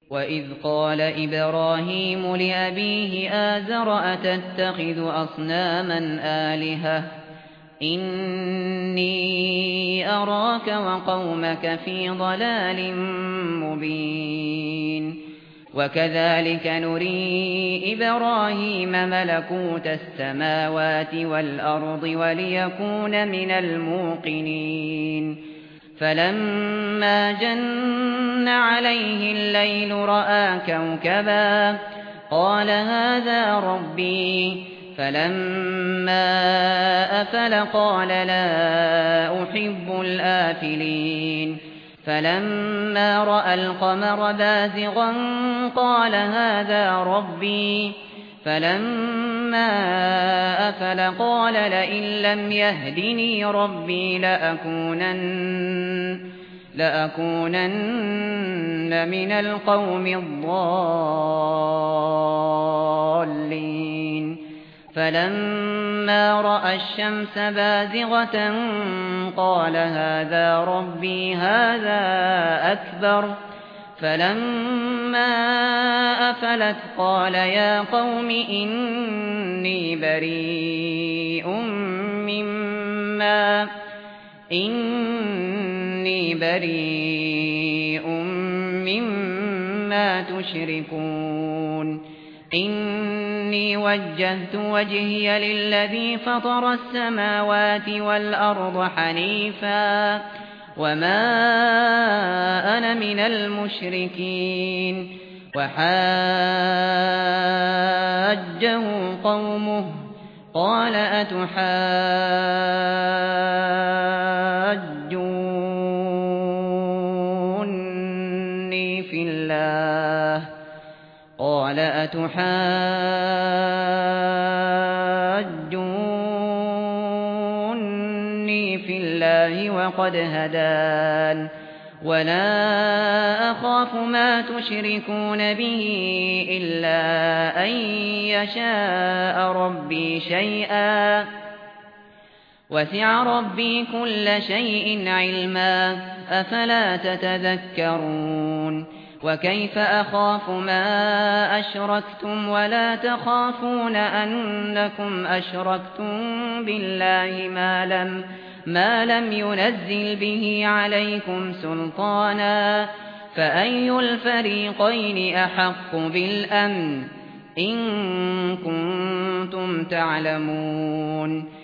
وإذ قال إبراهيم لأبيه آزر أتتخذ أصناما آلهة إني أراك وقومك في ضلال مبين وكذلك نري إبراهيم ملكوت السماوات والأرض وليكون من الموقنين فلما جن عليه الليل رأى كوكبا قال هذا ربي فلما أفل قال لا أحب الآفلين فلما رأى القمر بازغا قال هذا ربي فلما أفل قال لئن لم يهدني ربي لأكونن من القوم الضالين فلما رأى الشمس بازغة قال هذا ربي هذا أكبر فلما أفلت قال يا قوم إني بريء مما تشركون إني وجهت وجهي للذي فطر السماوات والأرض حنيفا وما أنا من المشركين وحاجه قومه قال أتحاجوني في الله وقد هدان ولا أخاف ما تشركون به إلا أن يشاء ربي شيئا وسع ربي كل شيء علما أفلا تتذكرون وكيف أخاف ما أشركتم ولا تخافون أنكم أشركتم بالله ما لم ينزل به عليكم سلطانا فأي الفريقين أحق بالأمن إن كنتم تعلمون